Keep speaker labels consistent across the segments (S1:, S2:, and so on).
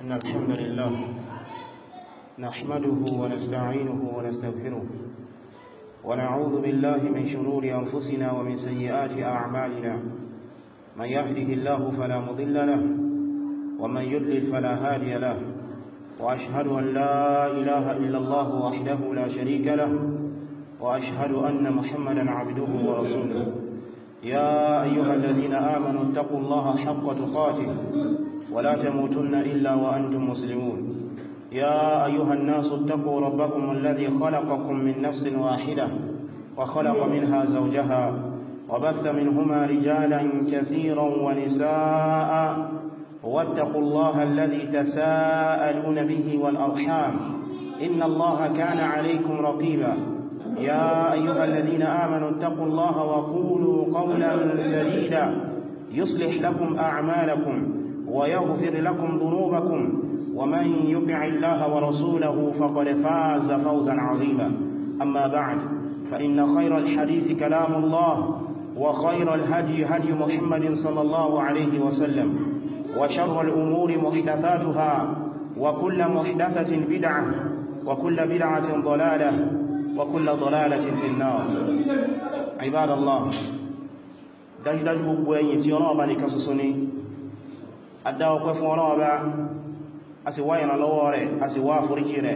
S1: إن الحمد لله نحمده ونستعينه ونستغفره ونعوذ بالله من شرور أنفسنا ومن سيئات أعمالنا. من يهده الله فلا مضل له ومن يضلل فلا هادي له، وأشهد أن لا إله إلا الله وحده لا شريك له، وأشهد أن محمدا عبده ورسوله. يا أيها الذين آمنوا اتقوا الله حق تقاته ولا تموتن إلا وأنتم مسلمون. يا أيها الناس اتقوا ربكم الذي خلقكم من نفس واحدة وخلق منها زوجها وبث منهما رجالا كثيرا ونساء، واتقوا الله الذي تساءلون به والأرحام إن الله كان عليكم رقيبا. يا أيها الذين آمنوا اتقوا الله وقولوا قولا سديدا يصلح لكم أعمالكم ويغفر لكم ذنوبكم، ومن يطع الله ورسوله فقد فاز فوزا عظيما. أما بعد، فإن خير الحديث كلام الله، وخير الهدي هدي محمد صلى الله عليه وسلم، وشر الأمور محدثاتها، وكل محدثة بدعة، وكل بدعة ضلالة، وكل ضلالة في النار. عباد الله، dájúdájú gbogbo ẹ̀yin tí Ọlọ́run bá nìkan ṣoṣo ni a dá ọpẹ́ fún Ọlọ́run bá, a sì wá ìrànlọ́wọ́ rẹ̀, a sì wá àforíjì rẹ̀,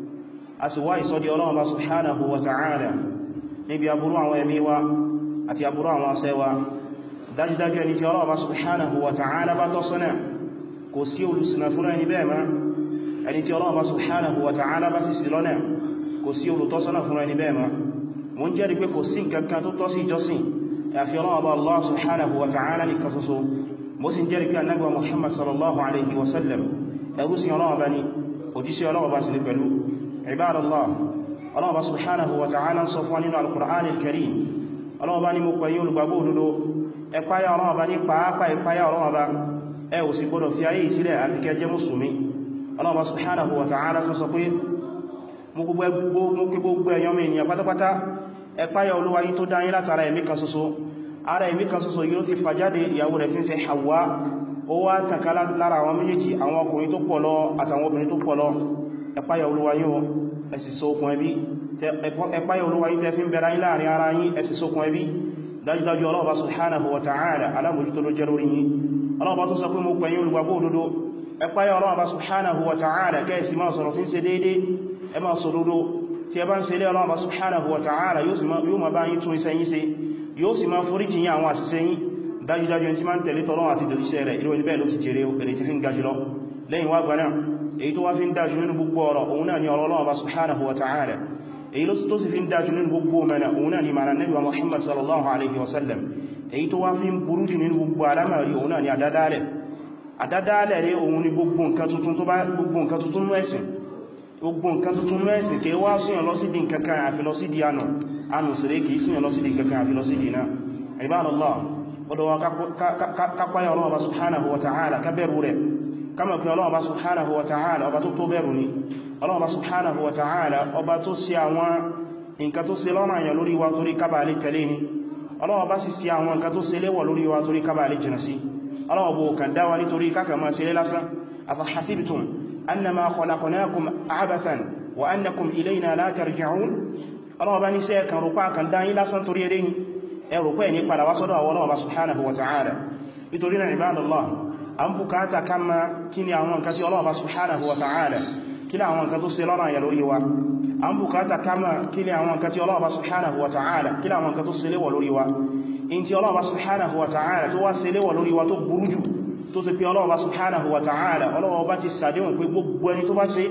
S1: a sì wá ìsọ́dí Ọlọ́run bá subhanahu wa ta'ala níbi aburú àwọn ẹ̀mí wa àti aburú àwọn asẹ́ wa. Dájúdájú ẹni tí Ọlọ́run bá subhanahu wa ta'ala bá tọ́ sọ́nà, kò sí olùṣìnà fún ẹni bẹ́ẹ̀ mọ́. Ẹni tí Ọlọ́run bá subhanahu wa ta'ala bá sì ṣì lọ́nà, kò sí olùtọ́sọ́nà fún ẹni bẹ́ẹ̀ mọ́. Mo ń jẹ́rìí pé kò sí nǹkan kan tó tọ́ sí ìjọsìn àfi Ọlọ́run bá Allah subhanahu wa ta'ala nìkan ṣoṣo. Mo sì ń jẹ́rìí pé Ànábì Muhammad sallallahu alaihi wasallam ẹrú sí Ọlọ́run bá ní, òjíṣẹ́ Ọlọ́run bá sì ní pẹ̀lú. Ibadallah, Ọlọ́run bá subhanahu wa ta'ala ń sọ fún nínú al-Qur'an al-Karim. Ọlọ́run bá ní mo pẹ̀yí olùgbàgbọ́ òdodo, ẹ páyà Ọlọ́run bá ní pàápàá ìpáyà Ọlọ́run bá, ẹ ò sì gbọdọ̀ fi ayé ìsílẹ̀ àfi kẹ́ jẹ́ mùsùlùmí. Ọlọ́run bá subhanahu wa ta'ala tún sọ pé mo kí gbogbo ẹ̀yàn mi ènìyàn pátápátá ẹ páyà Olúwa yín tó dá yín látara ẹ̀mí kan ṣoṣo. Ara ẹ̀mí kan ṣoṣo yìí ló ti fàjáde ìyàwó rẹ̀ tí ń ṣe Hawa, ó wá tànkà lára àwọn méjèèjì, àwọn ọkùnrin tó pọ̀ lọ àtàwọn obìnrin tó pọ̀ lọ. Ẹ páyà Olúwa yín o, ẹ sì so okùn ẹbí. Ẹ páyà Olúwa yín tẹ́ fi ń bẹ̀rẹ̀ yín láàrin ara yín, ẹ sì so okùn ẹbí. Dájúdájú Ọlọ́run subhanahu wa ta'ala alábòjútó ló jẹ́ lórí yín. Ọlọ́run tó sọ pé mo pẹ̀yìn olùgbàgbọ́ òdodo, ẹ páyà Ọlọ́run subhanahu wa ta'ala kẹ́ẹ̀sì máa sọ̀rọ̀ tí ń ṣe déédé, ẹ máa sọ òdodo. Tí ẹ bá ń ṣe lé Ọlọ́run subhanahu wa ta'ala yóò máa bá yín tún iṣẹ́ yín ṣe, yóò sì máa foríjì yín àwọn àṣìṣe yín. Dájúdájú ẹni tí máa ń tẹ̀lé tọ́lọ́run àti ìdòjíṣẹ́ rẹ̀, irú ẹni bẹ́ẹ̀ ló ti jèrè èrè tí fi ń ga jùlọ. Lẹ́yìn wá gbaná, èyí tó wá fi ń dájú nínú gbogbo ọ̀rọ̀ òun náà ni ọ̀rọ̀ Ọlọ́run subhanahu wa ta'ala. Èyí tó sì fi ń dájú nínú gbogbo mẹ́nà òun náà ni mànà Nábì Muhammad sallallahu alaihi wasallam. Èyí tó wá fi ń burú jù nínú gbogbo alámàrí òun náà ni àdádálẹ̀. Àdádálẹ̀ rẹ̀ òun ni gbogbo nǹkan tuntun mẹ́sìn. Gbogbo nǹkan tuntun mẹ́sìn kí wá síyàn lọ sí di nǹkan kan àfi lọ sí di ànù sílé kìí síyàn lọ sí di nǹkan kan àfi lọ sí di náà. Ibadallah, ọdọ̀ wa kápáyà Ọlọ́run subhanahu wa ta'ala ká bẹ̀rù rẹ̀, kama pé Ọlọ́run subhanahu wa ta'ala ọba tó tó bẹ̀rù ni. Ọlọ́run subhanahu wa ta'ala ọba tó sí àwọn nǹkan tó ṣe lọ́nà àyàn lórí wa torí kábà lè tẹ̀lé ni. Ọlọ́run bá sì sí àwọn nǹkan tó ṣe léwọ̀ lórí wa torí kábà lè jìnà sí. Ọlọ́run bó kàn dáwà nítorí kákà máa ṣe lé lásán. Afahasibtum annama khalaqnakum abathan wa annakum ilayna la tarji'un. Ọlọ́run bá ní ṣé kan rúpa kan dá yín lásán torí eré yín, ẹ rò pé ní padà wá sọ́dọ̀ àwọn Ọlọ́run subhanahu wa ta'ala. Nítorí náà ibadallah, an bùkátà ká máa kí ni àwọn nǹkan tí Ọlọ́run subhanahu wa ta'ala kí ni àwọn nǹkan tó ṣe lọ́nà àyà lórí wa. An bùkátà ká máa kí ni àwọn nǹkan tí Ọlọ́run subhanahu wa ta'ala kí ni àwọn nǹkan tó ṣe léwọ̀ lórí wa. In tí Ọlọ́run subhanahu wa ta'ala tó wá ṣe léwọ̀ lórí wa tó burú jù, tó sì pé Ọlọ́run subhanahu wa ta'ala Ọlọ́run bá ti sàdéhùn pé gbogbo ẹni tó bá ṣe,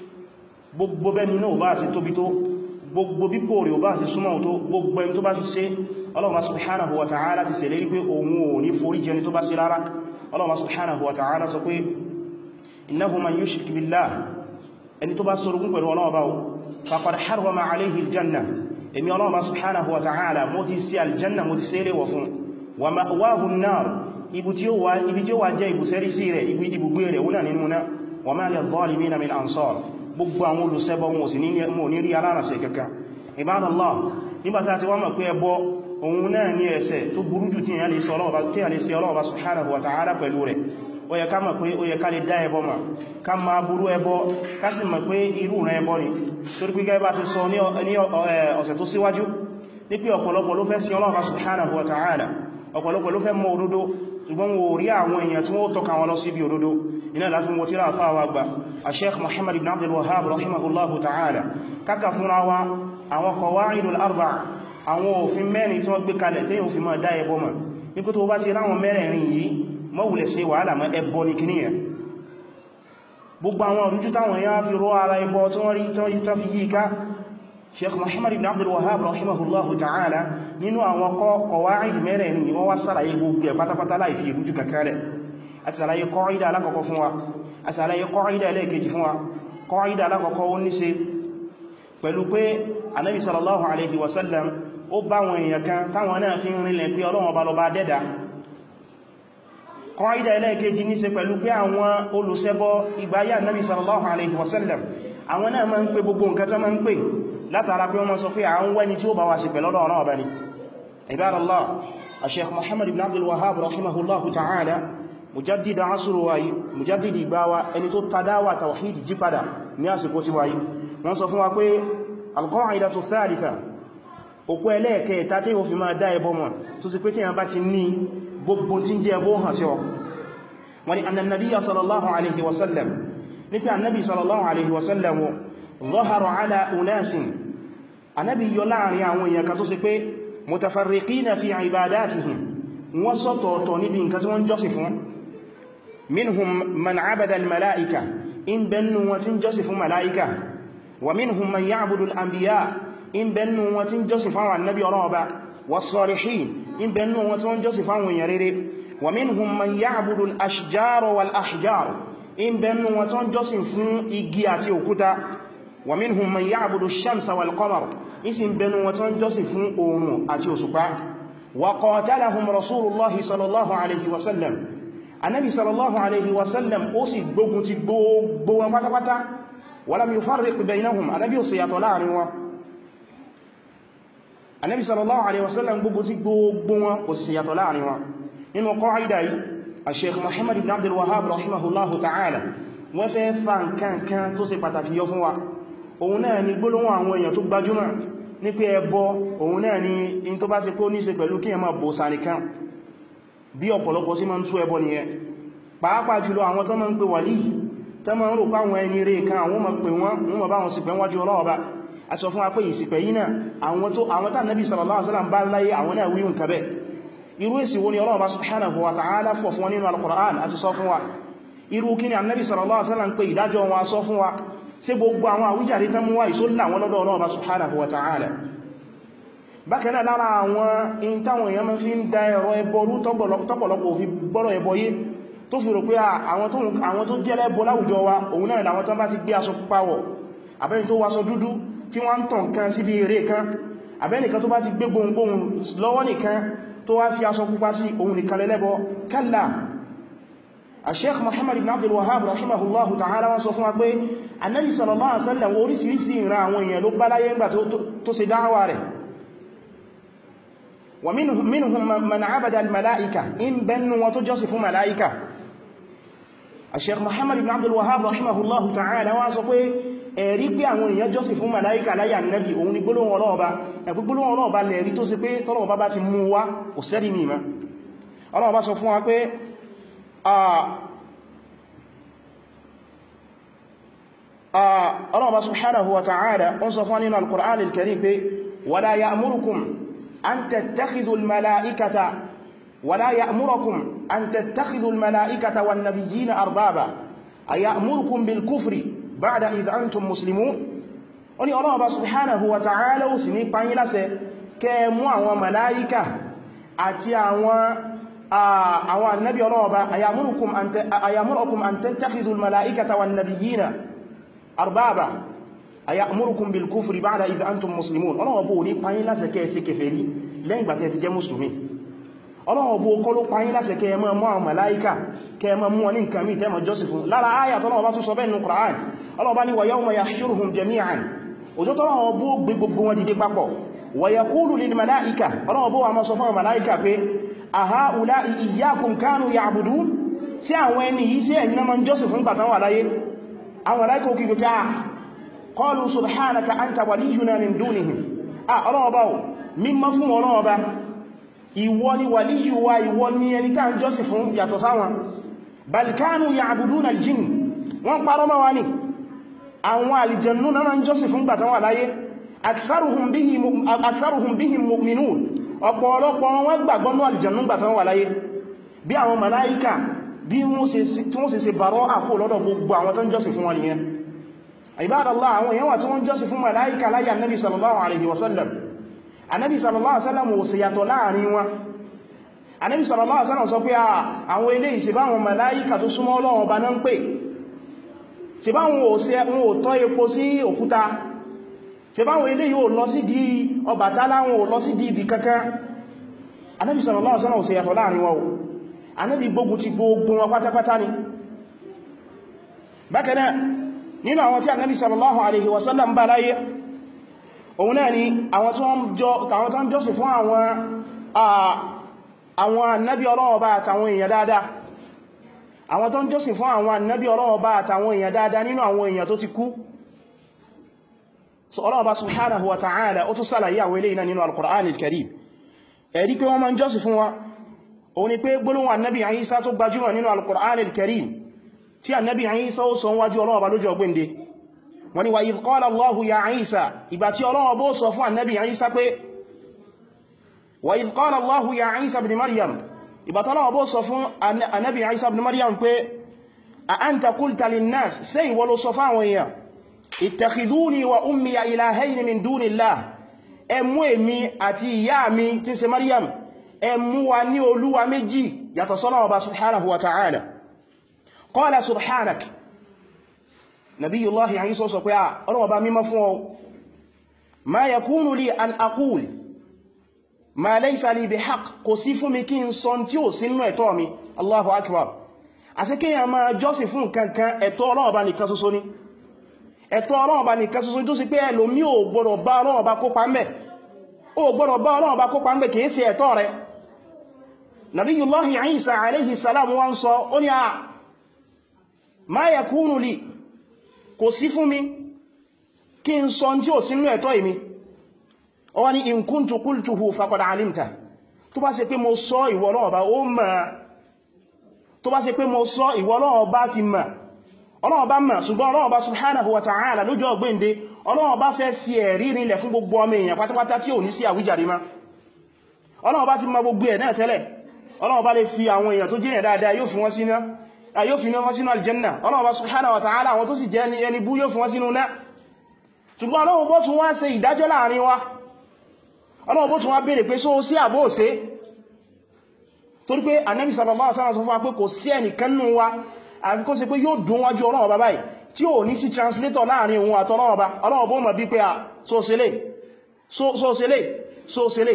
S1: gbogbo bẹ́ni náà bá ṣe tóbi tó, gbogbo bípò rẹ̀ bá ṣe súnmọ́ tó, gbogbo ẹni tó bá ṣe Ọlọ́run subhanahu wa ta'ala ti ṣèlérí pé òun ò ní forí jẹni tó bá ṣe rárá. Ọlọ́run subhanahu wa ta'ala sọ pé innahu man yushrik billah, ẹni tó bá ṣorogún pẹ̀lú Ọlọ́run bá faqad harrama alayhi aljanna, èmi Ọlọ́run subhanahu wa ta'ala mo ti sí aljanna, mo ti ṣe wọ̀ fún. Wa ma'wahu an-nar, ibi tí ó wà jẹ́ ibùsẹ́rí sí rẹ̀, ibi ibùgbé rẹ̀ wúnà nínú náà. Wa ma lil-zalimina min ansar, gbogbo àwọn olùṣẹbọ wọn sì ní rí alárànṣẹ́ kankan. Ibadallah, nígbàtà tí wọ́n mọ̀ pé ẹbọ òun náà ní ẹ̀ṣẹ̀ tó burú jù tí a lè ṣe Ọlọ́run subhanahu wa ta'ala pẹ̀lú rẹ̀. ó yẹ ká mọ̀ pé ó yẹ ká lè dá ẹbọ mọ̀, ká máa burú ẹbọ, ká sì mọ̀ pé irú rẹ̀ ẹbọ ni. Torí pé gẹ́gẹ́ bá ti sọ ní ọ̀sẹ̀ tó síwájú ní pé ọ̀pọ̀lọpọ̀ ló fẹ́ sin Ọlọ́run subhanahu wa ta'ala, ọ̀pọ̀lọpọ̀ ló fẹ́ mọ̀ òdodo, ṣùgbọ́n wọ́n rí àwọn èèyàn tí wọ́n tọ́ka wọn lọ síbi òdodo. Iná láti wọ́n tíra àfáwà gbà Sheikh Muhammad ibn Abdul Wahhab rahimahullahu ta'ala káka fúnra wa àwọn qawaidul arba'a, àwọn òfin mẹ́rin tí wọ́n gbé kalẹ̀ tí yóò fi máa dá ẹbọ mọ̀. ní pé tó bá ti ráwọn mẹ́rẹ̀ẹ̀rin yìí má wulẹ̀ ṣe wàhálà mọ́, ẹbọ ní kìíní ẹ̀. Gbogbo àwọn òrújú táwọn èèyàn fi rọ ara ẹbọ tí wọ́n rí tán fi yí ká, Sheikh Muhammad ibn Abdul Wahhab rahimahullahu ta'ala nínú àwọn qawaid mẹ́rẹ̀ẹ̀rin yìí wọ́n wá sàlàyé gbogbo ẹ̀ pátápátá láì fi ìrújú kankanlẹ̀. Àti sàlàyé qaida alákọ̀ọ́kọ́ fún wa, àti sàlàyé qaida ẹlẹ́ẹ̀kejì fún wa. Qaida alákọ̀ọ́kọ́ ó ní ṣe pẹ̀lú pé Ànábì sallallahu alaihi wasallam ó bá wọn èèyàn kan táwọn náà fi ń rinlẹ̀ pé Ọlọ́run ọba lọba dẹ́dà. Qaida ẹlẹ́ẹ̀kejì ní ṣe pẹ̀lú pé àwọn olùṣẹbọ ìgbáyà Ànábì sallallahu alaihi wasallam àwọn náà máa ń pè gbogbo nǹkan tó máa ń pè látara pé wọ́n sọ pé à ń wẹ́ni tí ó bá wà sí pẹ̀lú Ọlọ́run ọba ni. Ibadallah, Sheikh Muhammad ibn Abdul Wahhab rahimahullahu ta'ala mujaddid asru wayi, mujaddid ìgbàwa, ẹni tó tadáwà tawhid jí padà ní àsìkò tí wáyé, wọ́n sọ fún wa pé al-qa'idatu thalitha, òkú ẹlẹ́ẹ̀kẹta tí ó fi máa dá ẹbọ mọ̀ tó sì pé tí a bá ti ní gbogbo tí ń jẹ ẹbọ hàn sí ọ. wọ́n ni anna nabiyya sallallahu alaihi wasallam, ní pé annabi sallallahu alaihi wasallam dhahara ala unasin, annabi yọ láàrin àwọn èèyàn kan tó sì pé mutafarriqina fi ibadatihim, wọ́n sọ́tọ̀ọ̀tọ̀ níbi nǹkan tí wọ́n jọ́sìn fún. minhum man abada al-mala'ika, in bẹnu wọn tí ń jọ́sìn fún mala'ika, wa minhum man ya'budu al-anbiya, in bẹnu wọn tí ń jọ́sìn fún annabi ọlọ́ọba, was-salihin, in bẹnu wọn tí wọ́n jọ́sìn fún èèyàn rere, wa minhum man ya'budu al-ashjar wal-ahjar, in bẹnu wọn tí wọ́n jọ́sìn fún igi àti òkúta, wa minhum man ya'budu ash-shamsa wal-qamar, in sì bẹnu wọn tí wọ́n jọ́sìn fún oòrùn àti òṣùpá. وقاتلهم رسول الله صلى الله عليه وسلم, النبي صلى الله عليه وسلم ó sì gbógun ti gbogbo wọn pátápátá, ولم يفرق بينهم, النبي ó sì yàtọ̀ láàrin wọn. النبي صلى الله عليه وسلم gbógun ti gbogbo wọn ó sì yàtọ̀ láàrin wọn. nínú qaida yìí Sheikh Muhammad ibn Abdul Wahhab rahimahullahu ta'ala wọ́n fẹ́ fa nǹkan tó ṣe pàtàkì yọ fún wa, òun náà ni gbólóhùn àwọn èèyàn tó gbajúmọ̀ ní pé ẹbọ òun náà ni in tó bá ti kó ní ṣe pẹ̀lú kí ẹ máa bòsà nìkan, bí ọ̀pọ̀lọpọ̀ sí máa ń tú ẹbọ nìyẹn. Pàápàá jùlọ àwọn tó máa ń pè wàlí, tó máa ń rò páwọn ẹni rẹ̀ kan àwọn máa pè wọ́n máa bá wọn ṣìpẹ̀ wájú Ọlọ́run. a sọ fún wa pé ìṣìpẹ̀ yìí náà àwọn tá Nabi sallallahu alaihi wasallam bá láyé àwọn náà wíhùn kabẹ̀. Irú èsì wo ni Ọlọ́run subhanahu wa ta'ala fọ̀ fún nínú al-Qur'an àti sọ fún wa. Irú kí ni Nabi sallallahu alaihi wasallam pé ìdájọ́ wọn sọ fún wa. Ṣé gbogbo àwọn àwíjàre tán mú wá ìsólà wọn lọ́dọ̀ Ọlọ́run subhanahu wa ta'ala. Bákan náà lára àwọn in táwọn èèyàn máa fi ń da ẹ̀rọ ẹbọrú tọ́pọ̀lọpọ̀ fi gbọ́rọ̀ ẹbọ yé tó fi rò pé àwọn tó jẹ́ lẹ́bọ láwùjọ wa òun náà làwọn tán bá ti gbé aṣọ pupa wọ̀, àbẹ́ni tó wáṣọ dúdú tí wọ́n ń tàn kan síbi eré kan, àbẹ́nìkan tó bá ti gbé gbohùngbohùn lọ́wọ́ nìkan tó wá fi aṣọ pupa sí òun nìkan lẹ́lẹ́bọ. Kalla. Sheikh Muhammad ibn Abdul Wahhab rahimahullahu ta'ala wọ́n sọ fún wa pé Annabi sallallahu alaihi wasallam orísìírísìí ìran àwọn èèyàn ló bá láyé ńgbà tó ṣe dáwà rẹ̀. Wa minhum man abada al-mala'ika, in bẹnu wọn tó jọ́sìn fún mala'ika. Sheikh Muhammad ibn Abdul Wahhab rahimahullahu ta'ala wọ́n sọ pé ẹ̀rí pé àwọn èèyàn jọ́sìn fún mala'ika láyé Ànábì òun ni gbólóhùn Ọlọ́ọ̀ba, gbólóhùn Ọlọ́ọ̀ba lẹ̀rí tó sì pé tọ́lọ̀ọ̀ba bá ti mú wá kò sẹ́rí ní ìmá. Ọlọ́ọ̀ba sọ fún wa pé Ọlọ́ọ̀ba subhanahu wa ta'ala wọ́n sọ fún nínú al-Qur'an al-Karim pé wala ya'murukum أن تتخذوا الملائكة ولا يأمركم أن تتخذوا الملائكة والنبيين أربابا أيأمركم بالكفر بعد إذ أنتم مسلمون. oni Ọlọ́run subhanahu wa ta'ala ó sì ní pa yín láṣẹ kẹ́ mú àwọn màláíkà àti àwọn ànábì Ọlọ́run ayamurukum an tattakhidul malaikata wan nabiyina arbaba ayamurukum bil kufri ba'da idh antum muslimun. Ọlọ́run bó ní pa yín láṣẹ kẹ́ ṣe kèfèrí lẹ́yìn ìgbà tẹ́ ti jẹ́ mùsùlùmí. Ọlọ́run bó kọ́ ló pa yín láṣẹ kẹ́ máa mú àwọn màláíkà kẹ́ máa mú wọn ní nǹkan mí tẹ́ máa jọ́sìn fún. Lára àyà tọ́lọ́run bá tún sọ bẹ́ẹ̀ nínú Qur'an, Ọlọ́run bá ní wa yawma yahshuruhum jami'an, ọjọ́ tọ́lọ́run bó gbé gbogbo wọn dìde papọ̀. Wa yaqulu lil malaika, Ọlọ́run bó wá máa sọ fún àwọn màláíkà pé a ha'ula'i iyyakum kanu ya'budun, sí àwọn ẹni yìí sí ẹ̀yin náà máa ń jọ́sìn fún ìgbà tán wà láyé àwọn màláíkà kí gbogbo qalu subhanaka anta waliyuna min dunihim Ọlọ́run bá mímọ́ fún Ọlọ́run bá ìwọ ni wàlíyù wa ìwọ ni ẹni tá ń jọ́sìn fún yàtọ̀ sáwọn bal kanu ya'buduna al-jinn wọ́n parọ́ mọ́ wa ní àwọn àlìjànnú náà ń jọ́sìn fún gbàtán wà láyé aktharuhum bihim mu'minun ọ̀pọ̀lọpọ̀ wọn gbàgbọ́ ní àlìjànnú gbàtán wà láyé bí àwọn màláíkà bí wọ́n ṣe bàrọ́ àkó lọ́dọ̀ gbogbo àwọn tó ń jọ́sìn fún wọn nìyẹn ibadallah àwọn èèyàn wà tí wọ́n jọ́sìn fún màláíkà láyé annabi sallallahu alaihi wasallam annabi sallallahu alaihi wasallam ò sì yàtọ̀ láàrin wọn annabi sallallahu alaihi wasallam sọ pé àwọn eléyìí ṣe bá àwọn màláíkà tó súnmọ́ Ọlọ́run ọba náà ń pè ṣe bá wọn ò tọ́ epo sí òkúta ṣe bá wọn eléyìí ò lọ sí di Ọbàtálá wọn ò lọ sí di ibi kankan annabi sallallahu alaihi wasallam ò sì yàtọ̀ láàrin wọn annabi gbógun ti gbogbo wọn pátápátá ni bákan náà nínú àwọn tí annabi sallallahu alaihi wasallam bá láyé òun náà ni àwọn tó ń jọ́sìn fún àwọn annabi Ọlọ́run Ọba àtàwọn èèyàn dáadáa àwọn tó ń jọ́sìn fún àwọn annabi Ọlọ́run Ọba àtàwọn èèyàn dáadáa nínú àwọn èèyàn tó ti kú so Ọlọ́run Ọba subhanahu wa ta'ala ó tún sálàyé àwọn eléyìí náà nínú al-Qur'an al-Karim ẹ̀rí pé wọ́n máa ń jọ́sìn fún wa òun ni pé gbólóhùn annabi Isa tó gbajúmọ̀ nínú al-Qur'an al-Karim tí annabi Isa ó sọ wájú Ọlọ́run Ọba lọ́jọ́ ọgbẹ́ndé wọ́n ni wa idh qala Allahu ya Isa ìgbà tí Ọlọ́run bó sọ fún annabi Isa pé wa idh qala Allahu ya Isa ibn Maryam ìgbà tí Ọlọ́run bó sọ fún annabi Isa ibn Maryam pé a anta qulta linnas ṣé ìwọ ló sọ fáwọn èèyàn ittakhidhuni wa ummiya ilahayni min dunillah ẹ mú èmi àti ìyá mi tí ṣe Maryam ẹ mú wa ní olúwa méjì yàtọ̀ sọ́lọ́run Ọba subhanahu wa ta'ala qala subhanak nabiyullahi Isa sọ pé Ọlọ́run Ọba mímọ́ fún ọ ma yakunu li an aqul ma laysa li bihaq kò sí fún mi kí n sọ tí ó sí nínú ẹ̀tọ́ mi Allahu akbar àṣẹ kí èyàn máa jọ́sìn fún kankan ẹ̀tọ́ Ọlọ́run Ọba nìkan ṣoṣo ni ẹ̀tọ́ Ọlọ́run Ọba nìkan ṣoṣo tó sì pé ẹlòmí ò gbọ́dọ̀ bá Ọlọ́run Ọba kópa ńbẹ̀ ó gbọ́dọ̀ bá Ọlọ́run Ọba kópa ńbẹ̀ kìí ṣe ẹ̀tọ́ rẹ̀ nabiyullahi Isa alayhi salam wọ́n sọ ó ní ma yakunu li kò sí fún mi kí n sọ tí ó sínú ẹ̀tọ́ ìmí ó wá ní in kuntu qultuhu faqad alimta tó bá ṣe pé mo sọ ìwọ Ọlọ́run Ọba ó mọ̀ tó bá ṣe pé mo sọ ìwọ Ọlọ́run Ọba ti mọ̀ Ọlọ́run Ọba mọ̀ ṣùgbọ́n Ọlọ́run Ọba subhanahu wa ta'ala lójọ́ ọgbẹ́ndé Ọlọ́run Ọba fẹ́ fi ẹ̀rí rinlẹ̀ fún gbogbo ọmọ èèyàn pátápátá tí ò ní sí àwíjàre má Ọlọ́run Ọba ti mọ̀ gbogbo ẹ̀ náà tẹ́lẹ̀ Ọlọ́run Ọba lè fi àwọn èèyàn tó jẹ́ èèyàn dáadáa yóò fi wọ́n sínú aljanna Ọlọ́run Ọba subhanahu wa ta'ala àwọn tó sì jẹ́ ẹni bú yóò fi wọ́n sínú náà ṣùgbọ́n Ọlọ́run bó tún wá ṣe ìdájọ́ láàrin wa Ọlọ́run bó tún wá béèrè pé só sí àbó òsé torí pé Ànábì sallallahu alaihi wasallam sọ fún wa pé kò sí ẹnìkan nínú wa àfi kó ṣe pé yóò dún wájú Ọlọ́run Ọba báyìí tí ò ní sí translator láàrin òun àti Ọlọ́run Ọba Ọlọ́run bó mọ̀ bí pé so sele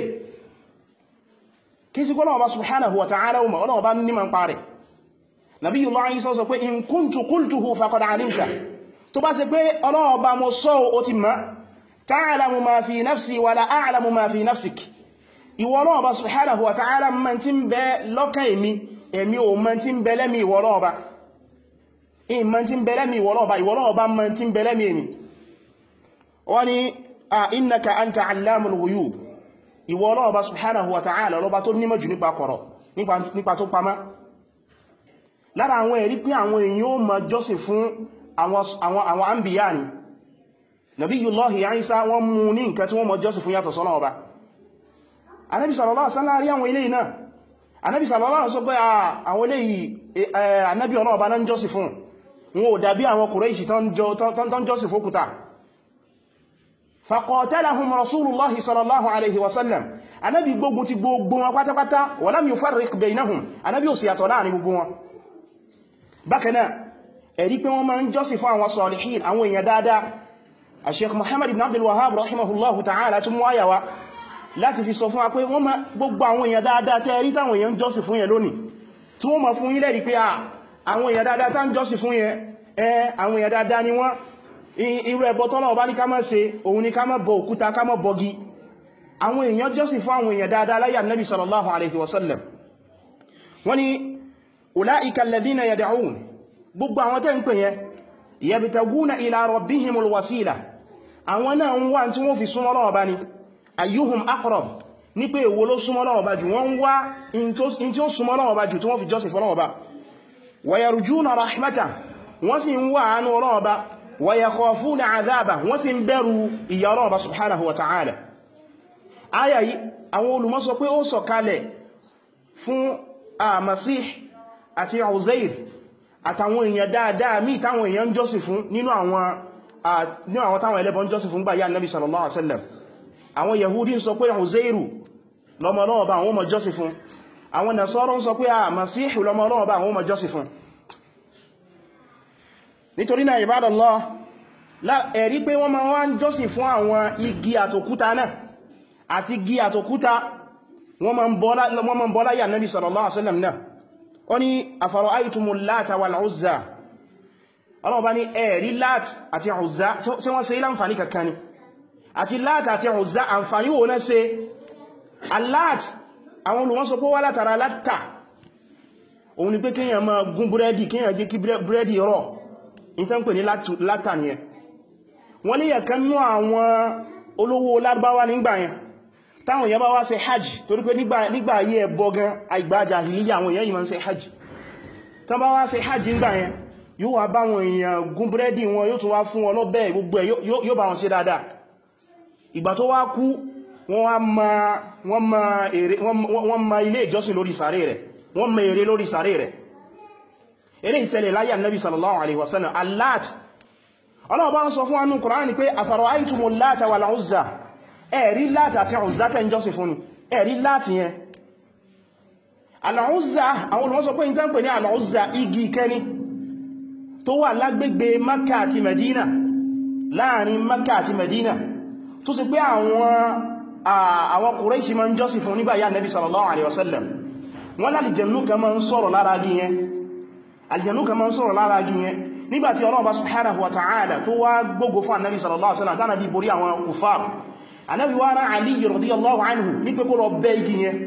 S1: kí sí Ọlọ́run Ọba subhanahu wa ta'ala Ọlọ́run Ọba ní ma ń parẹ̀ Nabiyullah Isa sọ pé in kuntu qultuhu faqad alimta tó bá ṣe pé Ọlọ́run Ọba mo sọ ó ti mọ̀ ta'lamu ma fi nafsi wa la a'lamu ma fi nafsik ìwọ Ọlọ́run Ọba subhanahu wa ta'ala mọ̀ tí ń bẹ lọ́kàn èmi ò mọ̀ tí ń bẹ lẹ́mìí ìwọ Ọlọ́run Ọba ìmọ̀ tí ń bẹ lẹ́mìí ìwọ Ọlọ́run Ọba ìwọ Ọlọ́run Ọba mọ̀ tí ń bẹ lẹ́mìí èmi wọ́n ni innaka anta allamul ghuyub ìwọ Ọlọ́run Ọba subhanahu wa ta'ala lọ́ba tó nímọ̀ jù nípa kọ̀rọ̀ nípa tó pamọ́ lára àwọn ẹ̀rí pé àwọn èèyàn ó máa jọ́sìn fún àwọn àmbìyà ni Nabiyullahi Isa wọ́n mú ní nǹkan tí wọ́n máa jọ́sìn fún yàtọ̀ sọ́lọ́run Ọba Ànábì sallallahu alaihi wasallam rí àwọn eléyìí náà Ànábì sallallahu alaihi wasallam sọ pé àwọn eléyìí Ànábì Ọlọ́run Ọba náà ń jọ́sìn fún wọn ò dàbí àwọn Quraysh tán jọ́sìn fókúta faqatalahum Rasulullahi sallallahu alaihi wasallam Ànábì gbógun ti gbogbo wọn pátápátá wa lam yufarriq baynahum Ànábì ò sì yàtọ̀ láàrin gbogbo wọn bákanáà ẹ̀rí pé wọ́n máa ń jọ́sìn fún àwọn salihin àwọn èèyàn dáadáa Sheikh Muhammad ibn Abdul Wahhab rahimahullahu ta'ala tún wáyà wá láti fi sọ fún wa pé wọ́n máa gbogbo àwọn èèyàn dáadáa tẹ́ rí táwọn èèyàn jọ́sìn fún yẹn lónìí tí wọ́n máa fún yín lẹ́rí pé àwọn èèyàn dáadáa tá ń jọ́sìn fún yẹn àwọn èèyàn dáadáa ni wọ́n irú ẹbọ tọ́lọ̀ ọba ní ká má ṣe òun ni ká má bọ òkúta ká má bọgi àwọn èèyàn jọ́sìn fún àwọn èèyàn dáadáa láyé Ànábì sallallahu alaihi wasallam wọ́n ni ulaika alladhina yad'un gbogbo àwọn tẹ́ ń pè yẹn yabtaguna ila rabbihimul wasila àwọn náà ń wá tí wọ́n fi súnmọ́ Ọlọ́run Ọba ni ayyuhum aqrab ní pé èwo ló súnmọ́ Ọlọ́run Ọba jù wọ́n wá in tí ó súnmọ́ Ọlọ́run Ọba jù tí wọ́n fi jọ́sìn fún Ọlọ́run Ọba wa yarjuna rahmata wọ́n sì ń wá àánú Ọlọ́run Ọba wa yakhafuna adhaba wọ́n sì ń bẹ̀rù ìyà Ọlọ́run Ọba subhanahu wa ta'ala. Àyà yìí àwọn olùmọ̀ sọ pé ó sọ̀kalẹ̀ fún Masih àti Uzair àtàwọn èèyàn dáadáa míì táwọn èèyàn jọ́sìn fún nínú àwọn táwọn ẹlẹ́bọn jọ́sìn fún gbáyà Nabi sallallahu alaihi wasallam. Àwọn Yahudi ń sọ pé Uzairu lọ́mọ Ọlọ́run Ọba àwọn ọmọ jọ́sìn fún, àwọn Nasara ń sọ pé Masihu lọ́mọ Ọlọ́run Ọba àwọn ọmọ jọ́sìn fún. Nítorí náà ibadallah ẹ̀rí pé wọ́n máa wá ń jọ́sìn fún àwọn igi àtòkúta náà àti igi àtòkúta wọ́n máa ń bọ láyé Nabi sallallahu alaihi wasallam náà. Ó ní afara'aytumul Lata wal Uzza Ọlọ́run bá ní ẹ̀rí Lat àti Uzza ṣé wọ́n ṣe láǹfàní kankan ni àti Lat àti Uzza àǹfàní wo náà ṣe Al-Lat àwọn olùwọ́n sọ pé wá látara Latta òun ni pé kíyàn máa gún búrẹ́dì kíyàn jẹ́ kí búrẹ́dì rọ̀ in tán pè ní Latta ni ẹ wọ́n ní yẹ̀kan nú àwọn olówó Lárúbáwá nígbà yẹn táwọn èèyàn bá wá ṣe hajj torí pé nígbà ayé ẹbọ gan àìgbà jahiliya àwọn èèyàn yìí máa ń ṣe hajj tán bá wá ṣe hajj nígbà yẹn yóò wá bá wọn èèyàn gún búrẹ́dì wọn yóò tún wá fún wọn lọ́bẹ̀ gbogbo ẹ̀ yóò bá wọn ṣe dáadáa ìgbà tó wá kú wọ́n ma ilé ìjọsìn lórí sàárè rẹ̀ wọ́n ma ère lórí sàárè rẹ̀ eré ìṣẹ̀lẹ̀ láyé Annabi sallallahu alaihi wasallam Al-Lat Ọlọ́run bá ń sọ fún anú Kùránì pé afara'aytumul Lata wal Uzza ẹ̀rí Lat àti Uzza tẹ́ ń jọ́sìn fún ni ẹ̀rí Lat yẹn Al-Uzza àwọn olùmọ̀ sọ pé ìtàn pè ní Al-Uzza igi kẹni tó wà lágbègbè Makkah àti Medina láàrin Makkah àti Medina tó sì pé àwọn Quraysh ma ń jọ́sìn fún nígbà yá Nabi sallallahu alaihi wasallam wọ́n lálìjẹ̀nú kan ma ń sọ̀rọ̀ lára igi yẹn àlìjẹ̀nú kan ma ń sọ̀rọ̀ lára igi yẹn nígbàtí Ọlọ́run subhanahu wa ta'ala tó wá gbógo fún Nabi sallallahu alaihi wasallam tánàbí borí àwọn kùfàr Ànábì wá rán Ali radiyallahu anhu ní pé kó lọ bẹ́ igi yẹn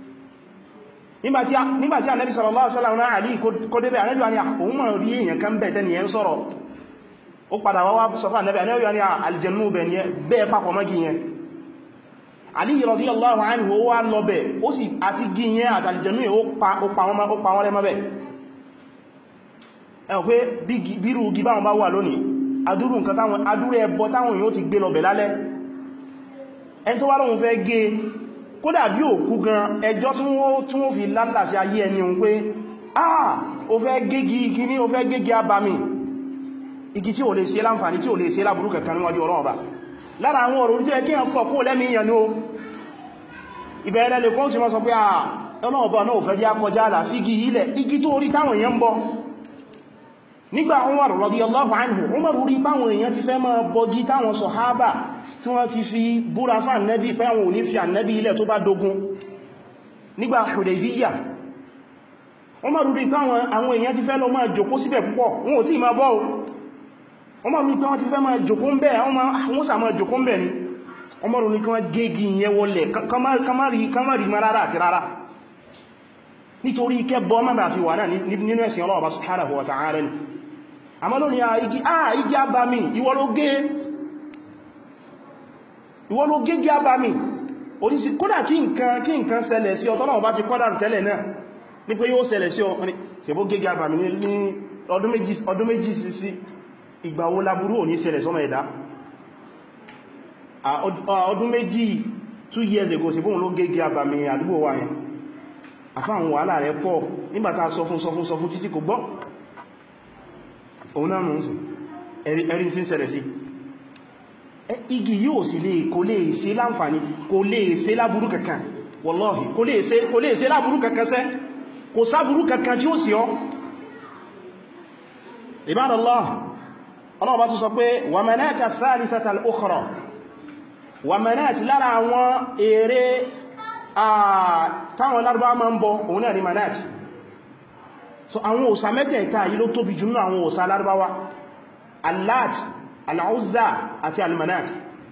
S1: nígbàtí Ànábì sallallahu alaihi wasallam rán Ali kó débẹ̀ Ànábì wá ní òun mọ̀ rí èèyàn kan bẹ̀ tẹ́ni yẹn sọ̀rọ̀ ó padà wá sọ fún Ànábì wá ní aljannu bẹ̀ ní bẹ́ẹ̀ papọ̀ mọ́gi yẹn Ali radiyallahu anhu ó wá lọ bẹ̀ ó sì àti gi yẹn àti aljannu ó pa wọ́n lẹ́mọ́ bẹ̀ ẹ̀wọ̀n pé bírú igi báwọn bá wà lónìí adúrú ẹbọ táwọn èèyàn ti gbé lọ bẹ̀ lálẹ́ ẹni tó wá lóhun fẹ́ gé kódà bí òkú gan ẹjọ́ tí wọ́n fi lálà sí ayé ẹni ohun pé o fẹ́ gégi kíní o fẹ́ gégi abami igi tí ò lè ṣe láǹfààní tí ò lè ṣe láburú kankan níwájú Ọlọ́run Ọba lára àwọn ọ̀rọ̀ oríjẹ́ kí wọ́n fọ́ kó lẹ́mí ìyàn ní o ìbẹ̀rẹ̀ lè kọ́ tí wọ́n sọ pé Ọlọ́run Ọba náà ò fẹ́ jẹ́ akọjá àlà fígi ilẹ̀ igi tó orí táwọn èèyàn ń bọ nígbà Umar radiyallahu anhu Umar rí báwọn èèyàn ti fẹ́ máa bọgí táwọn sọ̀hábà tí wọ́n ti fi búra fún Ànábì pé àwọn ò ní fi Ànábì ilẹ̀ tó bá dogun nígbà Hudaybiyah Umar rí báwọn àwọn èèyàn ti fẹ́ lọ máa jòkó síbẹ̀ púpọ̀ wọn ò tí máa bọ́ Umar rí pé wọ́n ti fẹ́ máa jòkó ń bẹ̀ wọ́n sà máa jòkó ń bẹ̀ ni Umar ní kí wọ́n gẹ́gì ìyẹn wọlẹ̀ kamari marara àti rárá nítorí ikẹ́ bọ́ mẹ́bà fi wà náà nínú ẹ̀sìn Ọlọ́run subhanahu wa ta'ala ni àmọ́ lónìí igi abami ìwọ ló gẹ́gì abami orísí kódà kí nǹkan ṣẹlẹ̀ sí Ọlọ́run bá ti kọ́dà tẹ́lẹ̀ náà ní pé yóò ṣẹlẹ̀ sí ọ ṣebó gẹ́gì abami ní ọdún méjì sí ìgbà wo láburú ò ní ṣẹlẹ̀ sọ́mọ ẹ̀dá ọdún méjì 2 years ago ṣebó ló gẹ́gì abami àdúgbò wa yẹn àfáwọn wàhálà rẹ̀ pọ̀ nígbàtà sọ fún títí kò gbọ́ òun náà mú sí ẹ̀rí tí ń ṣẹlẹ̀ sí igi yóò sì kò lè ṣe láǹfààní kò lè ṣe láburú kankan wallahi kò lè ṣe láburú kankan sẹ́ kò sáburú kankan tí ó sì ọ́ ibadallah Allah bá tún sọ pé wa manata thalithata al-ukhra wa manati lára àwọn ère táwọn Lárúbáwá máa ń bọ òun náà ni Manat so àwọn òsà mẹ́tẹ̀ẹ̀ta yìí ló tóbi jù nínú àwọn òsà Lárúbáwá Al-Lat Al-Uzza àti Al-Manat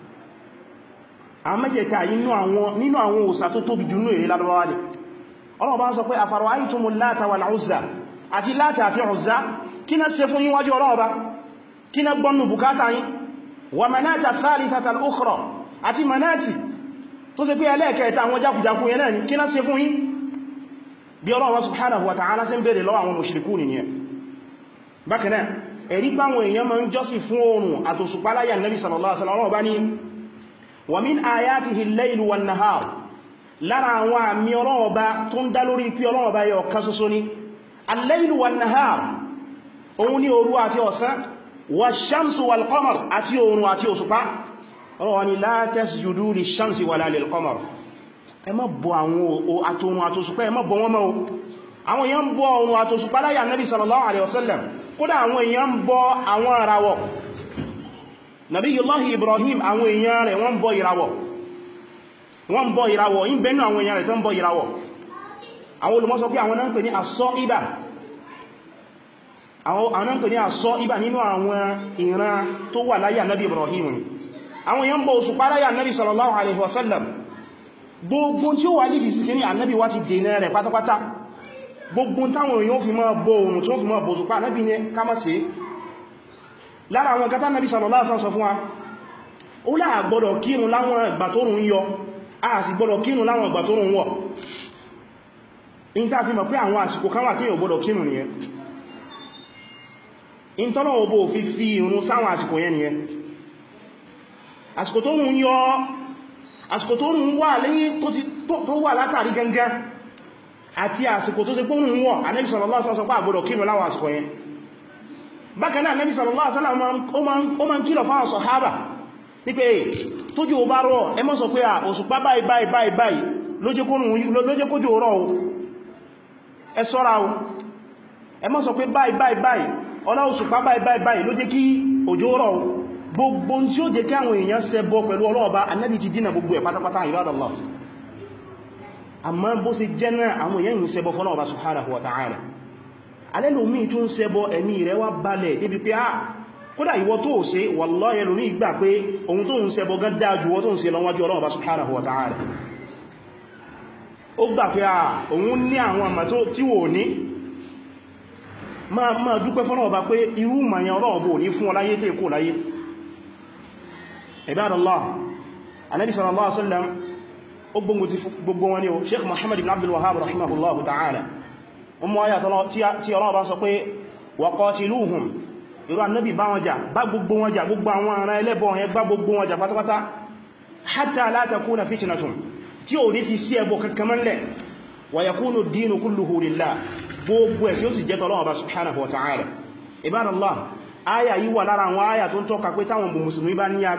S1: àwọn mẹ́tẹ̀ẹ̀ta yìí nínú àwọn òsà tó tóbi jù nínú ère Lárúbáwá ni Ọlọ́run bá ń sọ pé afara'aytumul Lata wal-Uzza àti Láàtì àti Uzza kí ná ṣe fún yín wájú Ọlọ́run Ọba kí ná gbọ́nù bùkátà yín wa Manata thalithata al-ukhra àti Manati tó ṣe pé ẹlẹ́ẹ̀kẹta àwọn jákùjákù yẹn náà ni kí ná ṣe fún yín bí Ọlọ́run subhanahu wa ta'ala ṣe ń bèèrè lọ́wọ́ àwọn mushrikun nìyẹn. Bákan náà ẹ̀rí páwọn èèyàn máa ń jọ́sìn fún oòrùn àtòṣùpá láyé Ànábì sallallahu alaihi wasallam bá ní wa min ayatihi al-laylu wan-nahar lára àwọn àmì Ọlọ́run Ọba tó ń dá lórí pé Ọlọ́run Ọba yẹ ọ̀kan ṣoṣo ni al-laylu wan-nahar òun ní òru àti ọ̀sán wash-shamsu wal-qamar àti oòrùn àti òṣùpá Ọlọ́run ní la tasjudu lish-shamsi wala lil-qamar ẹ má bọ àwọn àtòrùn àtòṣùpá ẹ má bọ wọn mọ́ àwọn èèyàn bọ oòrùn àtòṣùpá láyé Ànábì sallallahu alaihi wasallam kódà àwọn èèyàn bọ àwọn ìràwọ̀ Nabiyullahi Ibrahim àwọn èèyàn rẹ̀ wọ́n bọ ìràwọ̀ in bẹnu àwọn èèyàn rẹ̀ tó ń bọ ìràwọ̀ àwọn olùmọ̀ sọ pé àwọn náà ń pè ní as-Sa'iba àwọn náà ń pè ní as-Sa'iba nínú àwọn ìran tó wà láyé Ànábì Ibrahim ni àwọn èèyàn bọ òṣùpá láyé Ànábì sallallahu alaihi wasallam gbogbo tí ó wà nídìí sí kìíní Ànábì wá ti dènà rẹ̀ pátápátá gbogbo táwọn èèyàn fi máa bọ oòrùn tó fi máa bọ òṣùpá Ànábì ní ká má ṣe lára àwọn kátà Ànábì sallallahu alaihi wasallam sọ fún wa ó láà gbọ́dọ̀ kírun láwọn ìgbà tó rùn yọ a sì gbọ́dọ̀ kírun láwọn ìgbà tó rùn wọ̀ in ta fi mọ̀ pé àwọn àsìkò kan wà tí yóò gbọ́dọ̀ kírun nìyẹn in tọ́nà òbò fi fi ìrun sáwọn àsìkò yẹn nìyẹn àsìkò tó rùn yọ àsìkò tó rùn wà lẹ́yìn tó wà látàrí gangan àti àsìkò tó ṣe pé rùn wọ̀ Ànábì sallallahu alaihi wasallam pé a gbọ́dọ̀ kírun láwọn àsìkò yẹn bákan náà Ànábì sallallahu alaihi wasallam ó máa ń kìlọ̀ fáwọn sàhábà ní pé tójú ó bá rọ̀ ẹ má sọ pé òṣùpá báyìí ló jẹ́ kójò rọ̀ o ẹ ṣọ́ra o ẹ má sọ pé báyìí ọlá òṣùpá báyìí ló jẹ́ kí òjò rọ̀ o gbogbo tí ó jẹ́ kí àwọn èèyàn ṣẹbọ pẹ̀lú ọlọ́ọ̀bá Ànábì ti dínà gbogbo ẹ̀ pátápátá ibadallah àmọ́ bó ṣe jẹ́ náà àwọn èèyàn yìí ṣẹbọ fọ́lọ́ọ̀bá subhanahu wa ta'ala alẹ́lòmí tún ṣẹbọ ẹ̀mí rẹ̀ wá balẹ̀ débi pé kódà ìwọ tó ṣe wallahi ẹlòmí ìgbà pé ohun tó ń ṣẹbọ gan dáa jù wọ́n tó ń ṣe lọ́wọ́jú ọlọ́ọ̀bá subhanahu wa ta'ala ó gbà pé òun ní àwọn àmà tí wò ní máa dúpẹ́ fọ́lọ́ọ̀bá pé irú màyàn ọlọ́ọ̀bá ò ní fún ọ láyé tẹ́ kó láyé Ibadallah Ànábì sallallahu alaihi wasallam ó gbogbo wọn ni o Sheikh Muhammad ibn Abdul Wahhab rahimahullahu ta'ala ọmọ ayà tí Ọlọ́run bá sọ pé wa qatiluhum irú Ànábì bá wọn jà bá gbogbo wọn jà gbogbo àwọn ará ẹlẹ́bọ yẹn bá gbogbo wọn jà pátápátá hatta la takuna fitnatun tí ò ní fi sí ẹbọ kankan mọ́lẹ̀ wa yakunu ad-dinu kulluhu lillah gbogbo ẹ̀ sí ó sì jẹ́ tọ́lọ́wọ́ bá subhanahu wa ta'ala Ibadallah áyà yìí wà lára àwọn áyà tó ń tọ́ka pé táwọn mùsùlùmí bá ní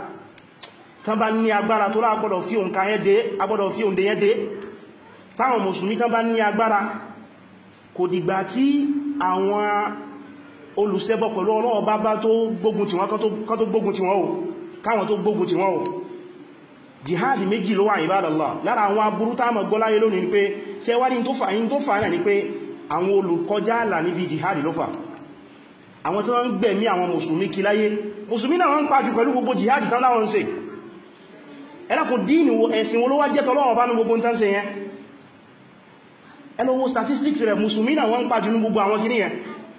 S1: agbára tó lágbọ́dọ̀ fi òǹkà yẹn dé agbọ́dọ̀ fi òǹdè yẹn dé táwọn mùsùlùmí tán bá ní agbára kò dìgbà tí àwọn olùṣẹbọ pẹ̀lú Ọlọ́run bá tó gbógun ti wọ́n kan tó gbógun ti wọ́n o káwọn tó gbógun ti wọ́n o jihadi méjì ló wà Ibadallah lára àwọn aburú tá mọ̀ gbọ́ láyé lónìí ni pé ṣe wá ní tó fà náà ni pé àwọn olùkọjá àlà níbi jihadi ló fà àwọn tí wọ́n ń gbẹ̀mí àwọn mùsùlùmí kí láyé mùsùlùmí náà wọ́n ń pàjù pẹ̀lú gbogbo jihadi tán láwọn ń ṣe ẹlẹ́kùn díìnì ẹ̀sìn wọn ló wá jẹ́ tọ́lọ́wọ́ bá ní gbogbo tán ṣe yẹn ẹlọ́wọ́ statistics rẹ̀ mùsùlùmí náà wọ́n ń pàjù ní gbogbo àwọn kìíní yẹn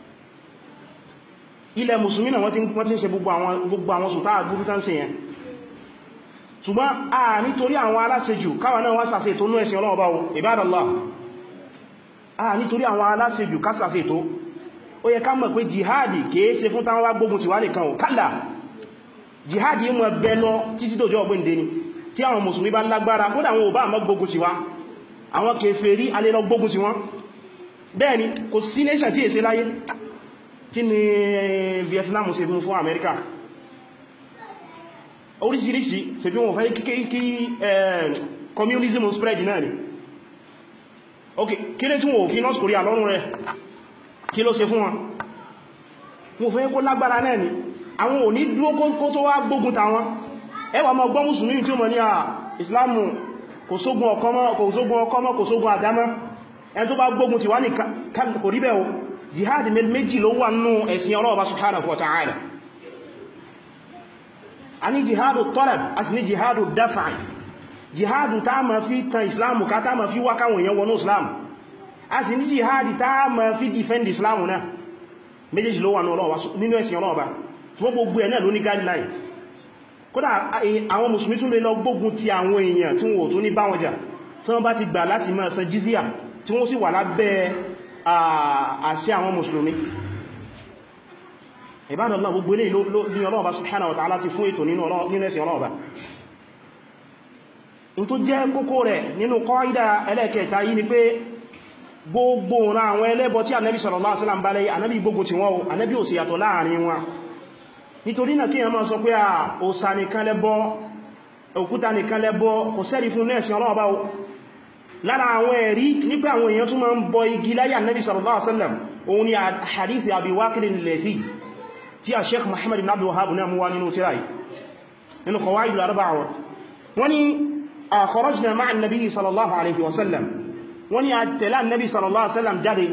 S1: ilẹ̀ mùsùlùmí náà wọ́n ti ń ṣe gbogbo àwọn sùtá àgbúrú tán ṣe yẹn ṣùgbọ́n a nítorí àwọn aláṣejù káwọn náà wá sàṣe tó ní ẹ̀sìn Ọlọ́run bá wọn Ibadallah a nítorí àwọn aláṣejù ká sàṣe tó ó yẹ ká mọ̀ pé jihadi kìí ṣe fún táwọn wá gbógun ti wá nìkan ò kálà jihadi mọ̀ bẹ lọ títí tó jọ ọgbẹ́ndé ni tí àwọn mùsùlùmí bá lágbára kódà àwọn ò bá mọ́ gbógun ti wá àwọn kèfèrí alẹ́ lọ gbógun ti wọ́n bẹ́ẹ̀ ni kò sí nation tí èsẹ láyé kí ni Vietnam ṣe fún Amẹ́ríkà oríṣiríṣi ṣe bí wọ́n fẹ́ kí communism spread náà ni ok kí lé tí wọ́n fi North Korea lọ́rùn rẹ̀ kí ló ṣe fún wọn wọ́n fẹ́ kó lágbára náà ni àwọn ò ní dúró kó tó wá gbógun tàwọn ẹwà mọ́ gbọ́ mùsùlùmí tí ó mọ̀ ní Islamu kò sógun ọkọ́ mọ́ kò sógun àdámọ́ ẹni tó bá gbógun ti wá ní kò rí bẹ́ẹ̀ o jihad méjì ló wà nínú ẹ̀sìn Ọlọ́run subhanahu wa ta'ala a ní jihadu talab a sì ní jihadu dafa'i jihadu ta ma fi tan Islamu ká ta ma fi wá káwọn èèyàn wọnú Islam a sì ní jihadi tá ma fi defend Islam náà méjèèjì ló wà nínú ẹ̀sìn ọlọ́ọ̀bá fún gbogbo ẹ̀ náà ló ní guideline kódà àwọn mùsùlùmí tún lè lọ gbógun ti àwọn èèyàn tí wọ́n tó ní bá wọn jà tí wọ́n bá ti gbà láti máa san jizya tí wọ́n sì wà lábẹ́ àṣẹ àwọn mùsùlùmí Ibadallah gbogbo ilé ní ọlọ́ọ̀bá subhanahu wa ta'ala ti fún ètò nínú ẹ̀sìn ọlọ́ọ̀bá in tó jẹ́ kókó rẹ̀ nínú qaida ẹlẹ́kẹta yìí ni pé gbogbo ọ̀rọ̀ àwọn ẹlẹ́bọ tí Ànábì sallallahu alaihi wasallam bá lẹ́yìn Ànábì gbogbo tí wọ́n Ànábì ò sí yàtọ̀ láàrin wọn nítorí náà kí ẹ máa sọ pé òsà nìkan lẹ́bọ òkúta nìkan lẹ́bọ kò sẹ́rí fún ẹ̀sìn ọlọ́ọ̀bá lára àwọn ẹ̀rí nípa àwọn èèyàn tún máa ń bọ igi láyé Ànábì sallallahu alaihi wasallam òun ni hadith Abi Waqil al-Laythi tí a Sheikh Muhammad ibn Abdul Wahhab náà mú wá nínú tírà nínú Qawaid al-Arba'a wọ́n ni kharajna ma'a an-nabi sallallahu alaihi wasallam wọ́n ni àtẹ̀lá an-nabi sallallahu alaihi wasallam jáde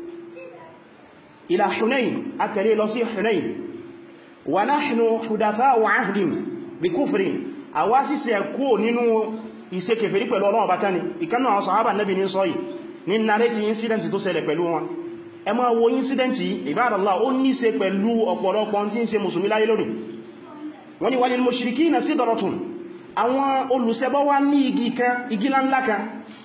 S1: ila Hunayn àtẹ̀lé lọ sí Hunayn wa nahnu hudatha'u 'ahdin bi kufrin àwa sì ṣe kó nínú ìṣe kèfèrí pẹ̀lú Ọlọ́run bá tani ìkannú àwọn sahaba nabi ní sọ yìí ní narrate incident tó ṣẹlẹ̀ pẹ̀lú wọn ẹ máa wo incident yìí Ibadallah ó ní ṣe pẹ̀lú ọ̀pọ̀lọpọ̀ tí ń ṣe mùsùlùmí láyé lónìí wọ́n ní walil mushrikina sidratun àwọn olùṣẹbọ wá ní igi ńlá kan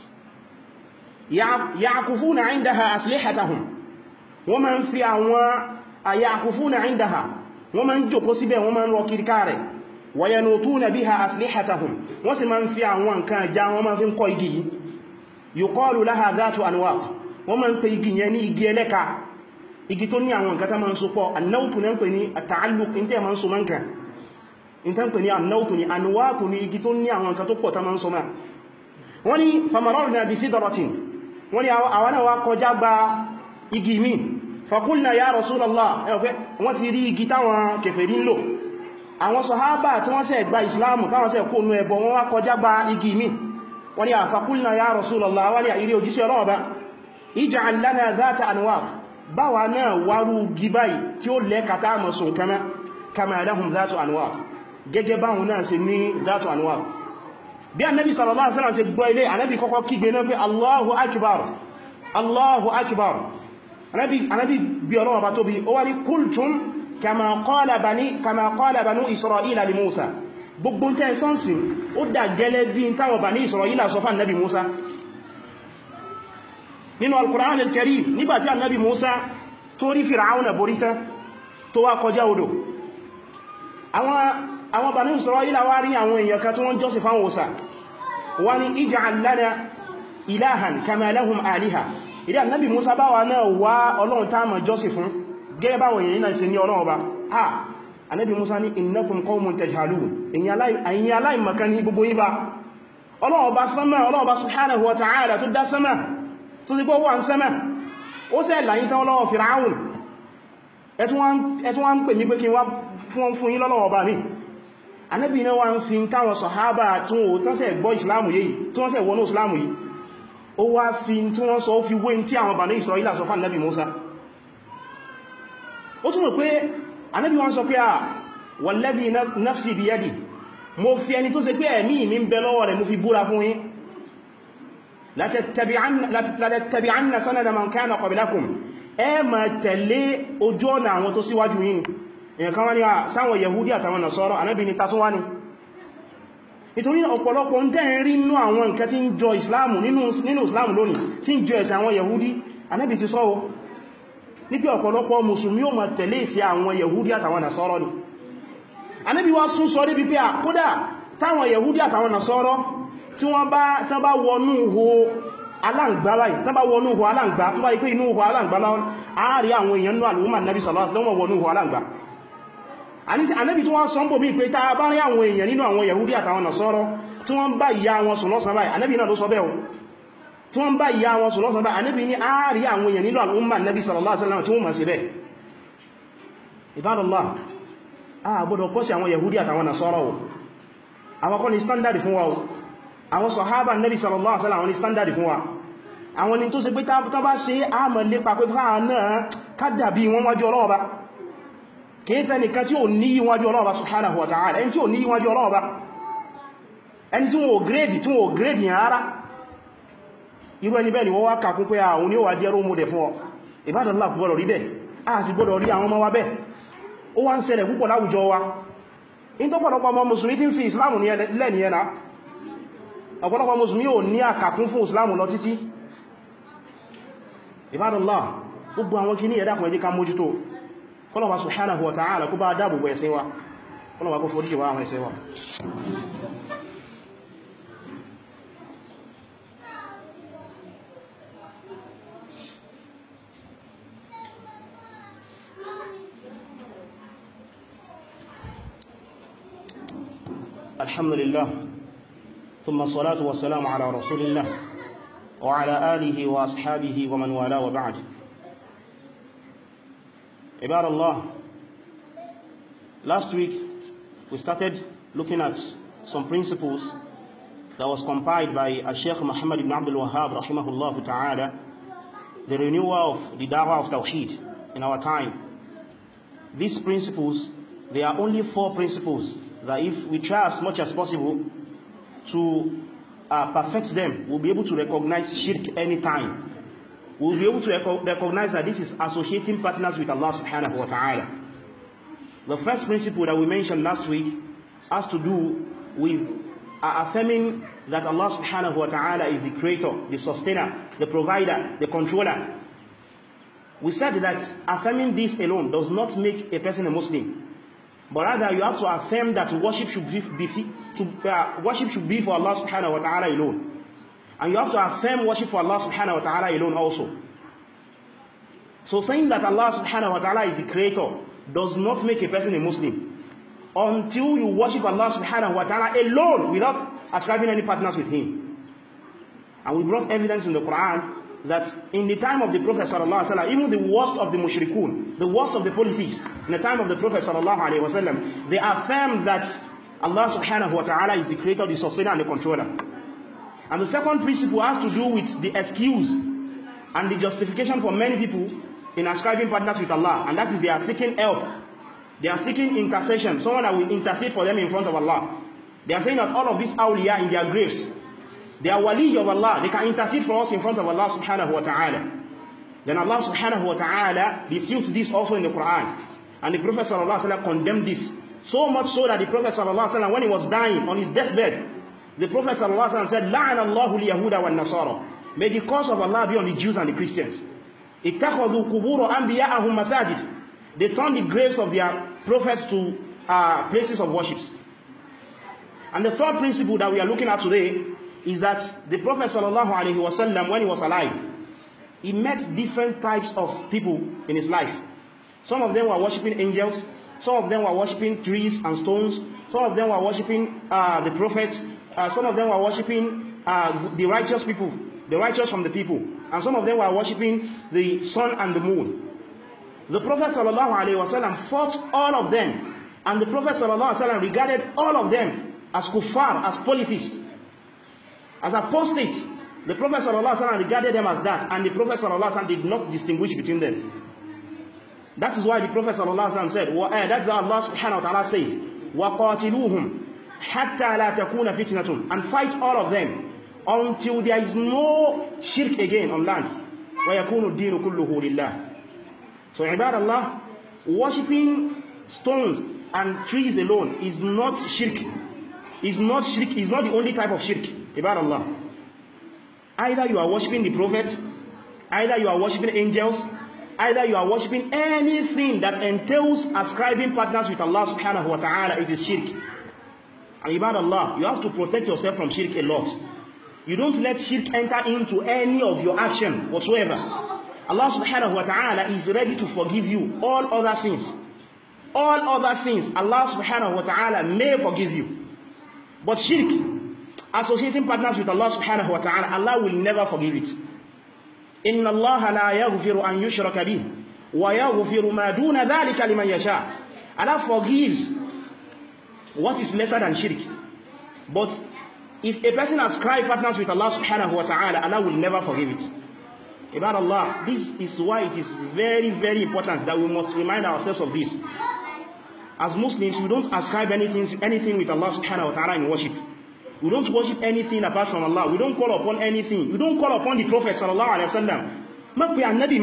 S1: ya'kufuna 'indaha aslihatahum wọ́n máa ń fi àwọn ya'kufuna 'indaha wọ́n máa ń jókòó síbẹ̀ wọ́n máa ń rọ kìríkà rẹ̀ wa yanutuna biha aslihatahum wọ́n sì máa ń fi àwọn nǹkan já wọ́n máa fi ń kọ́ igi yìí yuqalu laha dhatu anwaq wọ́n máa ń pè igi yẹn ní igi ẹlẹ́ka igi tó ní àwọn nǹkan tá máa ń so pọ̀ annawtu ní ń pè ní at-ta'alluq ní tí a máa ń so mọ́nkà ní tán pè ní annawtu ní anwaqu ní igi tó ní àwọn nǹkan tó pọ̀ tá máa ń so máa wọ́n ní famararna bi sidratin wọ́n ní àwọn náà wá kọjá gba igi mi faqulna ya Rasulallah wọ́n ti rí igi táwọn kèfèrí ń lò àwọn sàhábà tí wọ́n ṣe gba ìsìláàmù táwọn ṣe kó nú ẹbọ wọ́n wá kọjá gba igi mi wọ́n ní faqulna ya Rasulallah wọ́n ní àìrí òjíṣẹ́ Ọlọ́run bá ij'al lana dhata anwaq báwa náà wárú gíbáyì tí ó lẹ́kàtà mọ̀sùn kama lahum dhatu anwaq gẹ́gẹ́ báwọn náà ṣe ní dhatu anwaq bí Ànábì sallallahu alaihi wasallam ṣe gbọ́ ilé Ànábì kọ́kọ́ kígbe náà pé Allahu akbar Allahu akbar Ànábì bí Ọlọ́run bá tóbi ó wá ní qultum kama qala banu Isra'ila li Musa gbogbo tẹ́ sọ́nsìn ó dà gẹ́lẹ́ bí táwọn Bani Isra'ila sọ fún Ànábì Musa nínú al-Qur'an al-Karim nígbàtí Ànábì Musa tó rí Fir'auna boríta tó wá kọjá odò àwọn Bani Isra'ila wá rí àwọn èèyàn kan tí wọ́n jọ́sìn fáwọn òsà wá ní ij'al lana ilahan kama lahum aliha ìdí Ànábì Musa bá wà náà wá Ọlọ́run tá máa jọ́sìn fún gẹ́gẹ́ báwọn èèyàn náà ṣe ní Ọlọ́run ọba Ànábì Musa ní innakum qawmun tajhalun ẹ̀yin aláìmọ̀kan ní gbogbo yín bá Ọlọ́run ọba sánmà Ọlọ́run ọba subhanahu wa ta'ala tó dá sánmà tó ti gbọ́ wà ń sánmà ó sẹ́ láyín tán lọ́wọ́ Fir'aun ẹ̀tún wá ń pè ní pé kí wá fún yín lọ́wọ́ ọba ní Ànábì náà wá ń fi táwọn sàhábà tí wọ́n tán sẹ́ gbọ́ ìsìlámù yìí tí wọ́n sẹ́ wọnú ìsìlámù yìí ó wá fi tí wọ́n sọ fi wé tí àwọn Bani Isra'ila sọ fún Ànábì Musa ó túnmọ̀ pé Ànábì wọ́n sọ pé walladhi nafsi biyadi mo fi ẹni tó ṣe pé ẹ̀mí mi ń bẹ lọ́wọ́ rẹ̀ mo fi búra fún yín latattabi'anna sanada man kana qablakum ẹ ma tẹ̀lé ojú ọ̀nà àwọn tó síwájú yín èyàn kan wá ní sáwọn Yahudi àtàwọn Nasara Ànábì ní tatún wá ní nítorí ọ̀pọ̀lọpọ̀ ń tẹ́ rí nínú àwọn nǹkan tí ń jọ Islamu nínú Islamu lónìí tí ń jọ ẹ̀sẹ̀ àwọn Yahudi Ànábì ti sọ́wọ́ níbi ọ̀pọ̀lọpọ̀ mùsùlùmí ó ma tẹ̀lé ìsẹ̀ àwọn Yahudi àtàwọn Nasara ni Ànábì wá sún sọ débi pé kódà táwọn Yahudi àtàwọn Nasara tí wọ́n bá wọnú ihò aláǹgbá láì tán bá wọnú ihò aláǹgbá tó bá yí pé inú ihò aláǹgbá láwọn ààrí àwọn èèyàn ní àlùmọ̀ Ànábì sallallahu alaihi wasallam wọnú ihò aláǹgbá Ànábì tí wọ́n sọ ń bò mí pé tá bá rí àwọn èèyàn nínú àwọn Yahudi àtàwọn Nasara tí wọ́n bá ìyá wọn sùn lọ́sàn báyìí Ànábì náà ló sọ bẹ́ẹ̀ tí wọ́n bá ìyá wọn sùn lọ́sàn báyìí Ànábì ní ààrí àwọn èèyàn nínú àlùmọ̀ Ànábì sallallahu alaihi wasallam tí wọ́n mọ̀ sí bẹ́ẹ̀ Ibadallah a gbọ́dọ̀ kọ́ sí àwọn Yahudi àtàwọn Nasara àwọn kọ́ ni standard fún wa àwọn sọ̀hábà Nabi sallallahu alaihi wasallam ní standard fún wa àwọn ni tó ṣe pé tó bá ṣe àmà lépa pé káà náà kádàbí wọn wájú Ọlọ́run Ọba kìí ṣe nìkan tí ò ní wájú Ọlọ́run Ọba subhanahu wa ta'ala ẹni tí ò ní wájú Ọlọ́run Ọba ẹni tí wọ́n grade yàn ara irú ẹni bẹ́ẹ̀ ni wọ́n wá kàkún pé àwọn ní ó wà jẹ́ rómọdẹ̀ fún ọ. Ibadallah kò gbọ́dọ̀ rí bẹ́ẹ̀, a sì gbọ́dọ̀ rí àwọn ọmọ wa bẹ́ẹ̀. Ó wá ń ṣẹlẹ̀ púpọ̀ láwùjọ wa. In tó pọ̀lọpọ̀ ọmọ mùsùlùmí tí ń fi ìsìláàmù ní lẹ́ni ẹ̀nà, ọ̀pọ̀lọpọ̀ mùsùlùmí ò ní àkàkún fún ìsìláàmù lọ títí. Ibadallah, gbogbo àwọn kí ní ẹ̀dàkùn ẹjẹ́ ká mójútó. Kọ́lọ̀wà subhanahu wa ta'ala kó bá dáàbò ẹ̀sẹ̀ wa, kọ́lọ̀wà kó foríjì wá àwọn ẹ̀sẹ̀ wa. الحمد لله ثم الصلاة والسلام على رسول الله وعلى آله وأصحابه ومن والاه وبعد. عباد Allah, last week we started looking at some principles that was compiled by Sheikh Muhammad ibn Abdul Wahhab rahimahullah ta'ala, the renewal of the da'wah of Tawheed in our time. These principles, they are only 4 principles that if we try as much as possible to perfect them, we'll be able to recognize shirk anytime. We'll be able to recognize that this is associating partners with Allah subhanahu wa ta'ala. The first principle that we mentioned last week has to do with affirming that Allah subhanahu wa ta'ala is the creator, the sustainer, the provider, the controller. We said that affirming this alone does not make a person a Muslim. But rather you have to affirm that worship should be for Allah subhanahu wa ta'ala alone. And you have to affirm worship for Allah subhanahu wa ta'ala alone also. So saying that Allah subhanahu wa ta'ala is the creator does not make a person a Muslim until you worship Allah subhanahu wa ta'ala alone without ascribing any partners with him. And we brought evidence in the Quran that in the time of the Prophet sallallahu alaihi wasallam, even the worst of the mushrikun, the worst of the polytheists, in the time of the Prophet sallallahu alaihi wasallam, they affirmed that Allah subhanahu wa ta'ala is the creator, the sustainer, and the controller. And the second principle has to do with the excuse and the justification for many people in ascribing partners with Allah, and that is they are seeking help, they are seeking intercession, someone that will intercede for them in front of Allah. They are saying that all of these awliya in their graves, they are wali of Allah, they can intercede for us in front of Allah subhanahu wa ta'ala. Then Allah subhanahu wa ta'ala refutes this also in the Quran. And the Prophet sallallahu alaihi wasallam condemned this. So much so that the Prophet sallallahu alaihi wasallam, when he was dying on his deathbed, the Prophet sallallahu alaihi wasallam said, لَعَنَ اللَّهُ الْيَهُودَ وَالنَّصَارَى. May the curse of Allah be on the Jews and the Christians. اتَّخَذُوا قُبُورَ أَنْبِيَاءَهُمْ مَسَاجِدِ. They turned the graves of their prophets to places of worship. And the third principle that we are looking at today is that the Prophet sallallahu alaihi wasallam, when he was alive, he met different types of people in his life. Some of them were worshipping angels, some of them were worshipping trees and stones, some of them were worshipping the prophets, some of them were worshipping the righteous people, the righteous from the people, and some of them were worshipping the sun and the moon. The Prophet sallallahu alaihi wasallam fought all of them, and the Prophet sallallahu alaihi wasallam regarded all of them as kuffar, as polytheists, as apostates. The Prophet sallallahu alaihi wasallam regarded them as that, and the Prophet sallallahu alaihi wasallam did not distinguish between them. That is why the Prophet sallallahu alaihi wasallam said, that's how Allah subhanahu wa ta'ala says, وَقَاتِلُوهُمْ حَتَّى لَا تَكُونَ فِتْنَةٌ, and fight all of them until there is no shirk again on land. وَيَكُونُ الدِّينُ كُلُّهُ لِلَّهِ. So ibad Allah, worshipping stones and trees alone is not shirk. Is not the only type of shirk. Ibad Allah, either you are worshipping the prophet, either you are worshipping angels, either you are worshipping anything that entails ascribing partners with Allah subhanahu wa ta'ala, it is shirk. And ibad Allah, you have to protect yourself from shirk a lot. You don't let shirk enter into any of your action whatsoever. Allah subhanahu wa ta'ala is ready to forgive you all other sins. All other sins, Allah subhanahu wa ta'ala may forgive you. But shirk, associating partners with Allah subhanahu wa ta'ala, Allah will never forgive it. إِنَّ اللَّهَ لَا يَغْفِرُ أَن يُشْرَكَ بِهِ وَيَغْفِرُ مَا دُونَ ذَلِكَ لِمَنْ يَشَاءُ. Allah forgives what is lesser than shirk. But if a person ascribes partners with Allah subhanahu wa ta'ala, Allah will never forgive it. Ibad Allah, this is why it is very, very important that we must remind ourselves of this. As Muslims, we don't ascribe anything with Allah subhanahu wa ta'ala in worship. We don't worship anything apart from Allah. We don't call upon anything. We don't call upon the Prophet sallallahu alaihi wasallam. Ma pe Ànábì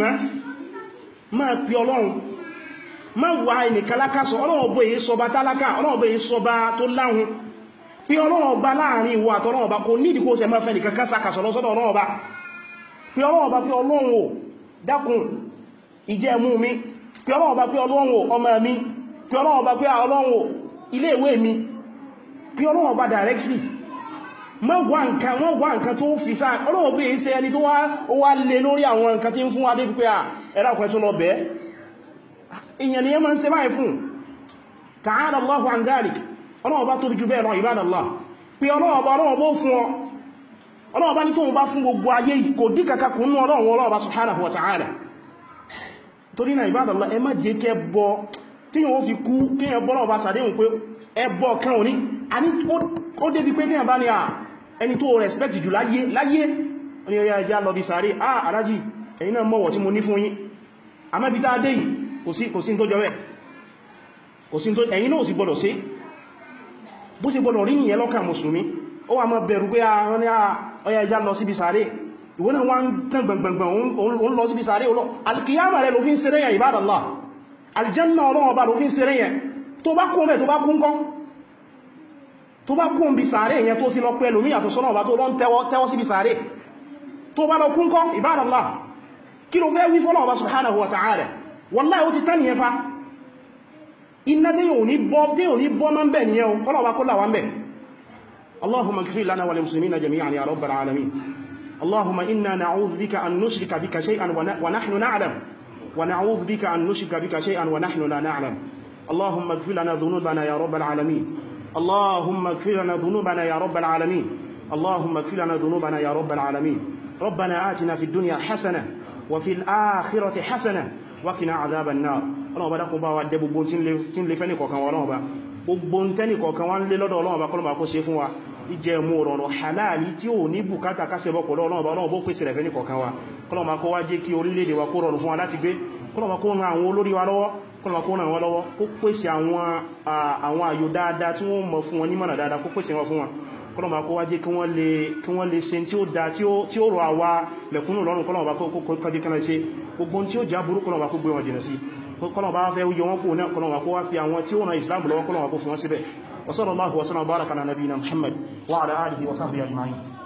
S1: ma pe Ọlọ́run. Ma wá ẹnìkan lákàsọ. Ọlọ́run bo ye sọba tálákà, Ọlọ́run bo ye sọba tó láhun. Pe Ọlọ́run Ọba láàrin ìwọ àti Ọlọ́run Ọba kò ní di kó ṣe ma fẹ́ nìkan kan sàkàsọ lọ sọ́dọ̀ Ọlọ́run Ọba. Pe Ọlọ́run Ọba pe Ọlọ́run o dákun ìjẹ mú mi. Pe Ọlọ́run Ọba pe Ọlọ́run o ọmọ mi. Pe Ọlọ́run Ọba pe Ọlọ́run o ilé ìwé mi. Pe Ọlọ́run Ọba directly. Wọ́n wá nǹkan tó fi sáà Ọlọ́run bí i ṣe ẹni tó wá lè lórí àwọn nǹkan tí ń fún adé pípẹ́ ẹ̀rà ọ̀pẹ́ tó lọ bẹ́ẹ̀ èyàn ni yẹ máa ń ṣe báyìí fún ta'ala Allahu an dhalik Ọlọ́run bá tóbi jù bẹ́ẹ̀ lọ ibadallah pé Ọlọ́run bó fún ọ Ọlọ́run bá ní tóun bá fún gbogbo ayé yìí kò dí kàkà kún ní Ọlọ́run bá subhanahu wa ta'ala torí náà ibadallah ẹ má jẹ́ kẹ́ bọ tí yíò fi kú kí yẹn bọ́lọ̀ bá sàdéhùn pé ẹbọ kan òní ó débi pé tí yẹn bá ní ẹni tó respect jù láyé ní ọya ẹjá lọ bí sàárè alájì ẹ̀yin náà mọ̀wọ̀ tí mo ní fún yín àmẹ́bí tá dé yìí kò sí tó jọ rẹ̀ ẹ̀yin náà sì gbọdọ̀ sí bó sì gbọdọ̀ rí nìyẹn lọ́kàn mùsùlùmí ó wà mọ́ bẹ̀rù pé wọ́n ní ọya ẹjá lọ síbi sàárè ìwọ́n náà wọ́n tán gbẹ̀ngbẹ̀ngbẹ̀ òun lọ síbi sàárè alkiyama rẹ̀ ló fi ń ṣeré yẹn ibadallah aljanna Ọlọ́run Ọba ló fi ń ṣeré yẹn tó bá kún mẹ́ tó bá kún kọ́ tó bá kún bí sàárè yẹn tó ti lọ pẹ̀lú ní àtọ̀ sọ́nà ọba tó lọ ń tẹ́wọ́ sí bí sàárè tó bá lọ kún kọ́ ibadallah kí ló fẹ́ wí fọ́nà ọba subhanahu wa ta'ala wallahi ó ti tán nìyẹn fa iná tí yóò ní bọ́ mọ́ bẹ̀ nìyẹn kọ́nà ọba kó là wá ń bẹ̀ allahumma ighfir lana wa lil muslimina jami'an ya rabbal alamin allahumma inna na'udhu bika an nushrika bika shay'an wa nahnu na'lam wa na'udhu bika an nushrika bika shay'an wa nahnu la na'lam allahumma ighfir lana dhunubana ya rabbal alamin اللهم اغفر لنا ذنوبنا يا رب العالمين اللهم اغفر لنا ذنوبنا يا رب العالمين ربنا آتنا في الدنيا حسنة وفي الآخرة حسنة وقنا عذاب النار ọlọ́wọ́ bá dákun bá wa dẹ gbogbo tí ń lè fẹ́ ní kọ̀ọ̀kan wọn ọlọ́wọ́ bá gbogbo ń tẹ́nì kọ̀ọ̀kan wọ́n lé lọ́dọ̀ ọlọ́wọ́ bá kọ́lọ́wọ́ kó ṣe fún wa ìjẹ mú ọ̀rọ̀ halali tí ó ní bùkátà kásẹ̀ bọ́ pọ̀lọ́ ọlọ́wọ́ bó pèsè rẹ̀ fẹ́ ní kọ̀ọ̀kan wa kọ́lọ́wọ́ kó wá jẹ́ kí orílẹ̀-èdè wa kó rọrùn fún wa láti gbé kọ́lọ́wọ́ kó ran àwọn olórí wa lọ́wọ́ kọ́lọ̀wà kó ràn wọ́n lọ́wọ́ kó pèsè àwọn àyò dáadáa tí wọ́n mọ̀ fún wọn nímọ̀nà dáadáa kó pèsè wọn fún wọn kọ́lọ̀wà kó wá jẹ́ kí wọ́n lè ṣe tí ó dá tí ó rọ àwa mẹ̀kúnnù lọ́rùn kọ́lọ̀wà kó kọjú kan ṣe gbogbo tí ó já burú kọ́lọ̀wà kó gbé wọn jìnà sí kọ́lọ̀wà fẹ́ yọ wọn kó náà kọ́lọ̀wà kó wá fi àwọn tí ó ràn Islam lọ́wọ́ kọ́lọ̀wà kó fi wọn síbẹ̀ wa sallallahu wa sallam baraka ala nabiyina Muhammad wa ala alihi wa sahbihi ajma'in